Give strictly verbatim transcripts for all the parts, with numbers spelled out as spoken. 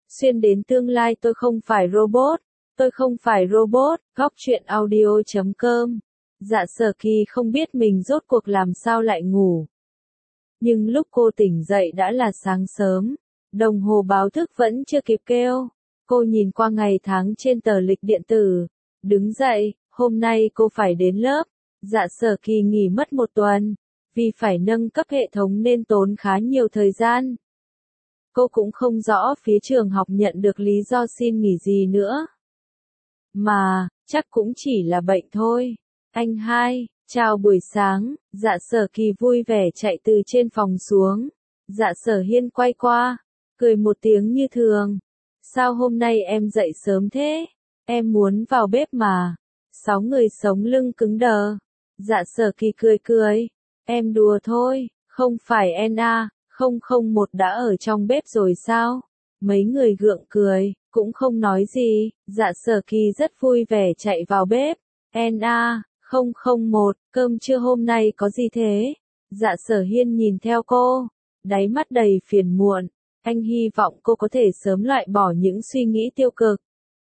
xuyên đến tương lai tôi không phải robot, tôi không phải robot, góc truyện audio chấm com. Dạ Sở Kỳ không biết mình rốt cuộc làm sao lại ngủ. Nhưng lúc cô tỉnh dậy đã là sáng sớm, đồng hồ báo thức vẫn chưa kịp kêu. Cô nhìn qua ngày tháng trên tờ lịch điện tử, đứng dậy, hôm nay cô phải đến lớp. Dạ Sở Kỳ nghỉ mất một tuần, vì phải nâng cấp hệ thống nên tốn khá nhiều thời gian. Cô cũng không rõ phía trường học nhận được lý do xin nghỉ gì nữa. Mà, chắc cũng chỉ là bệnh thôi. Anh hai, chào buổi sáng, Dạ Sở Kỳ vui vẻ chạy từ trên phòng xuống. Dạ Sở Hiên quay qua, cười một tiếng như thường. Sao hôm nay em dậy sớm thế? Em muốn vào bếp mà. Sáu người sống lưng cứng đờ. Dạ Sở Kỳ cười cười. Em đùa thôi, không phải en a, không không một đã ở trong bếp rồi sao? Mấy người gượng cười, cũng không nói gì. Dạ Sở Kỳ rất vui vẻ chạy vào bếp. en a, không không một, cơm trưa hôm nay có gì thế? Dạ Sở Hiên nhìn theo cô, đáy mắt đầy phiền muộn. Anh hy vọng cô có thể sớm loại bỏ những suy nghĩ tiêu cực.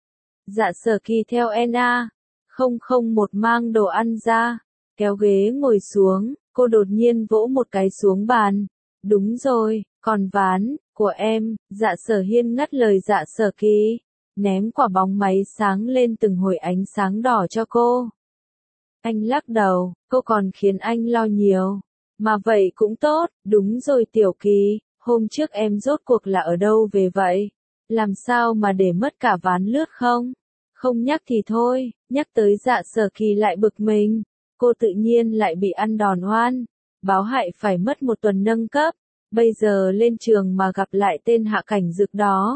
Dạ Sở Kỳ theo en a, không không một mang đồ ăn ra, kéo ghế ngồi xuống, cô đột nhiên vỗ một cái xuống bàn. Đúng rồi, còn ván của em. Dạ Sở Hiên ngắt lời Dạ Sở Kỳ, ném quả bóng máy sáng lên từng hồi ánh sáng đỏ cho cô. Anh lắc đầu, cô còn khiến anh lo nhiều. Mà vậy cũng tốt, đúng rồi Tiểu Kỳ, hôm trước em rốt cuộc là ở đâu về vậy? Làm sao mà để mất cả ván lướt không? Không nhắc thì thôi, nhắc tới Dạ Sở Kỳ lại bực mình. Cô tự nhiên lại bị ăn đòn oan. Báo hại phải mất một tuần nâng cấp. Bây giờ lên trường mà gặp lại tên Hạ Cảnh Dực đó.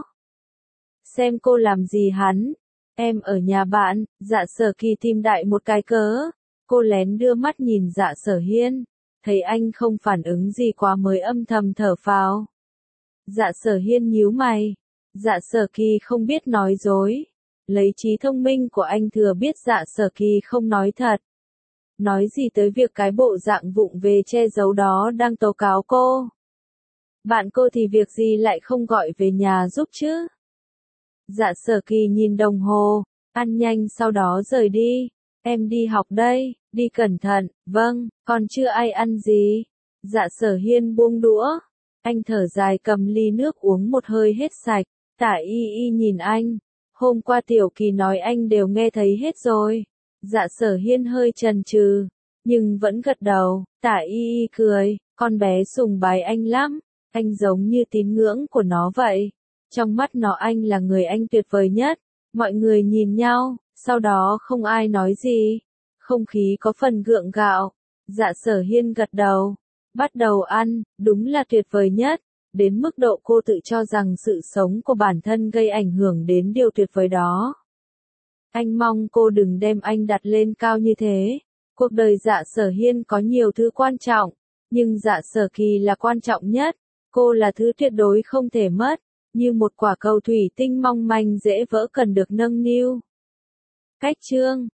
Xem cô làm gì hắn. Em ở nhà bạn. Dạ Sở Kỳ tìm đại một cái cớ. Cô lén đưa mắt nhìn Dạ Sở Hiên. Thấy anh không phản ứng gì quá mới âm thầm thở phào. Dạ Sở Hiên nhíu mày. Dạ Sở Kỳ không biết nói dối. Lấy trí thông minh của anh thừa biết Dạ Sở Kỳ không nói thật. Nói gì tới việc cái bộ dạng vụng về che giấu đó đang tố cáo cô. Bạn cô thì việc gì lại không gọi về nhà giúp chứ? Dạ Sở Kỳ nhìn đồng hồ, ăn nhanh sau đó rời đi. Em đi học đây, đi cẩn thận. Vâng, còn chưa ai ăn gì. Dạ Sở Hiên buông đũa. Anh thở dài cầm ly nước uống một hơi hết sạch. Tả Y Y nhìn anh. Hôm qua Tiểu Kỳ nói anh đều nghe thấy hết rồi. Dạ Sở Hiên hơi chần chừ, nhưng vẫn gật đầu. Tả Y Y cười, con bé sùng bái anh lắm. Anh giống như tín ngưỡng của nó vậy. Trong mắt nó anh là người anh tuyệt vời nhất. Mọi người nhìn nhau, sau đó không ai nói gì. Không khí có phần gượng gạo. Dạ Sở Hiên gật đầu. Bắt đầu ăn, đúng là tuyệt vời nhất. Đến mức độ cô tự cho rằng sự sống của bản thân gây ảnh hưởng đến điều tuyệt vời đó. Anh mong cô đừng đem anh đặt lên cao như thế. Cuộc đời Dạ Sở Hiên có nhiều thứ quan trọng, nhưng Dạ Sở Kỳ là quan trọng nhất. Cô là thứ tuyệt đối không thể mất, như một quả cầu thủy tinh mong manh dễ vỡ cần được nâng niu. Cách chương